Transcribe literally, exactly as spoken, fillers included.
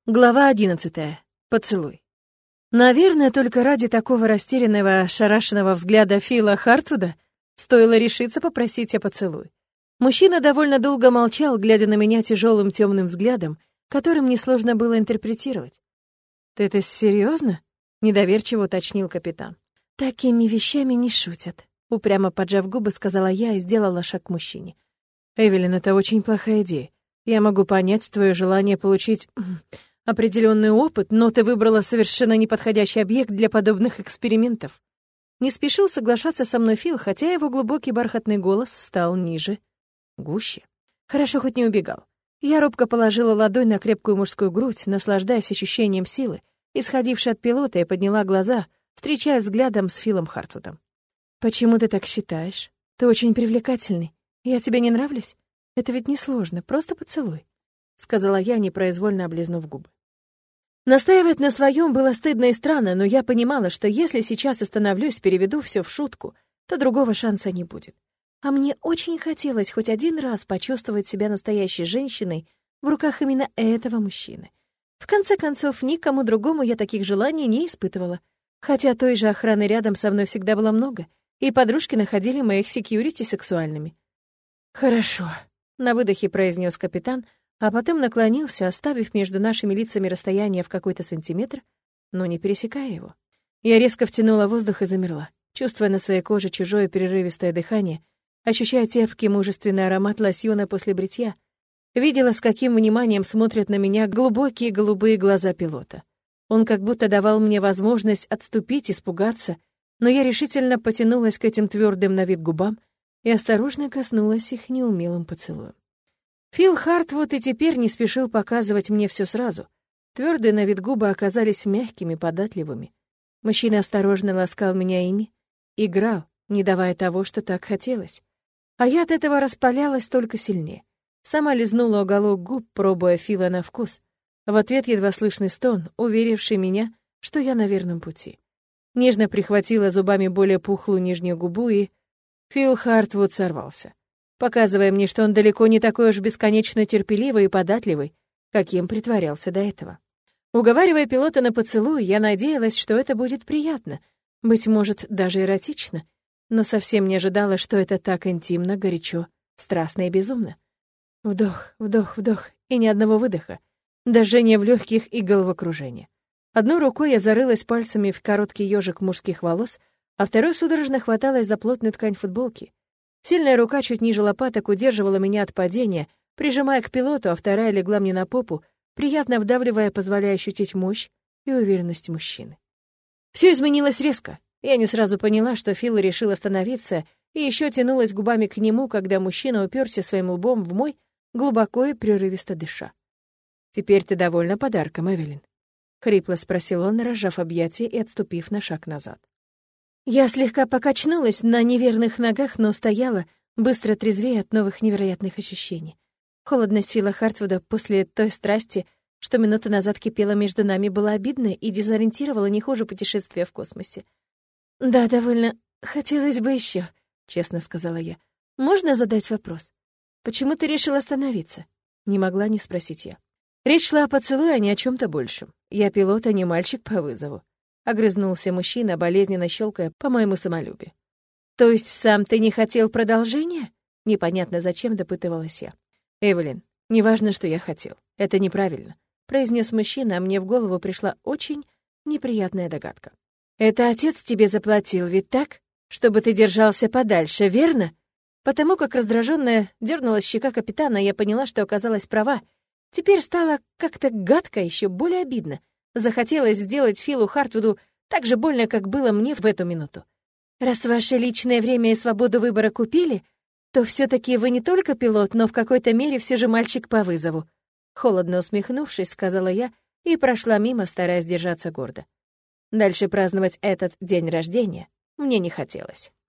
Глава одиннадцатая. Поцелуй. Наверное, только ради такого растерянного, ошарашенного взгляда Фила Хартвуда стоило решиться попросить о поцелуй. Мужчина довольно долго молчал, глядя на меня тяжелым темным взглядом, которым несложно было интерпретировать. «Ты это серьезно? Недоверчиво уточнил капитан. «Такими вещами не шутят», — упрямо поджав губы, сказала я и сделала шаг к мужчине. «Эвелин, это очень плохая идея. Я могу понять твое желание получить определенный опыт, но ты выбрала совершенно неподходящий объект для подобных экспериментов». Не спешил соглашаться со мной Фил, хотя его глубокий бархатный голос стал ниже, гуще. Хорошо, хоть не убегал. Я робко положила ладонь на крепкую мужскую грудь, наслаждаясь ощущением силы, исходившей от пилота, и подняла глаза, встречая взглядом с Филом Хартвудом. «Почему ты так считаешь? Ты очень привлекательный. Я тебе не нравлюсь? Это ведь несложно, просто поцелуй», — сказала я, непроизвольно облизнув губы. Настаивать на своем было стыдно и странно, но я понимала, что если сейчас остановлюсь, переведу все в шутку, то другого шанса не будет. А мне очень хотелось хоть один раз почувствовать себя настоящей женщиной в руках именно этого мужчины. В конце концов, никому другому я таких желаний не испытывала, хотя той же охраны рядом со мной всегда было много, и подружки находили моих секьюрити сексуальными. «Хорошо», — на выдохе произнес капитан, а потом наклонился, оставив между нашими лицами расстояние в какой-то сантиметр, но не пересекая его. Я резко втянула воздух и замерла, чувствуя на своей коже чужое прерывистое дыхание, ощущая терпкий мужественный аромат лосьона после бритья, видела, с каким вниманием смотрят на меня глубокие голубые глаза пилота. Он как будто давал мне возможность отступить, испугаться, но я решительно потянулась к этим твердым на вид губам и осторожно коснулась их неумелым поцелуем. Фил Хартвуд и теперь не спешил показывать мне все сразу. Твердые на вид губы оказались мягкими, податливыми. Мужчина осторожно ласкал меня ими, играл, не давая того, что так хотелось. А я от этого распалялась только сильнее. Сама лизнула уголок губ, пробуя Фила на вкус. В ответ едва слышный стон, уверивший меня, что я на верном пути. Нежно прихватила зубами более пухлую нижнюю губу, и Фил Хартвуд сорвался, показывая мне, что он далеко не такой уж бесконечно терпеливый и податливый, каким притворялся до этого. Уговаривая пилота на поцелуй, я надеялась, что это будет приятно, быть может, даже эротично, но совсем не ожидала, что это так интимно, горячо, страстно и безумно. Вдох, вдох, вдох, и ни одного выдоха, дожжение в легких и головокружение. Одной рукой я зарылась пальцами в короткий ежик мужских волос, а второй судорожно хваталась за плотную ткань футболки. Сильная рука чуть ниже лопаток удерживала меня от падения, прижимая к пилоту, а вторая легла мне на попу, приятно вдавливая, позволяя ощутить мощь и уверенность мужчины. Все изменилось резко. Я не сразу поняла, что Фил решил остановиться, и еще тянулась губами к нему, когда мужчина уперся своим лбом в мой, глубоко и прерывисто дыша. «Теперь ты довольна подарком, Эвелин?» — хрипло спросил он, разжав объятия и отступив на шаг назад. Я слегка покачнулась на неверных ногах, но стояла, быстро трезвея от новых невероятных ощущений. Холодность Фила Хартвуда после той страсти, что минуту назад кипела между нами, была обидной и дезориентировала не хуже путешествия в космосе. «Да, довольно. Хотелось бы еще», — честно сказала я. «Можно задать вопрос? Почему ты решил остановиться?» Не могла не спросить я. Речь шла о поцелуе, а не о чем-то большем. Я пилот, а не мальчик по вызову. Огрызнулся мужчина, болезненно щелкая по моему самолюбию. «То есть сам ты не хотел продолжения?» Непонятно зачем, допытывалась я. «Эвелин, неважно, что я хотел. Это неправильно», — произнес мужчина, а мне в голову пришла очень неприятная догадка. «Это отец тебе заплатил, ведь так? Чтобы ты держался подальше, верно?» Потому как раздраженная дернулась щека капитана, я поняла, что оказалась права. Теперь стало как-то гадко, еще более обидно. Захотелось сделать Филу Хартвуду так же больно, как было мне в эту минуту. «Раз ваше личное время и свободу выбора купили, то все-таки вы не только пилот, но в какой-то мере все же мальчик по вызову», холодно усмехнувшись, сказала я и прошла мимо, стараясь держаться гордо. Дальше праздновать этот день рождения мне не хотелось.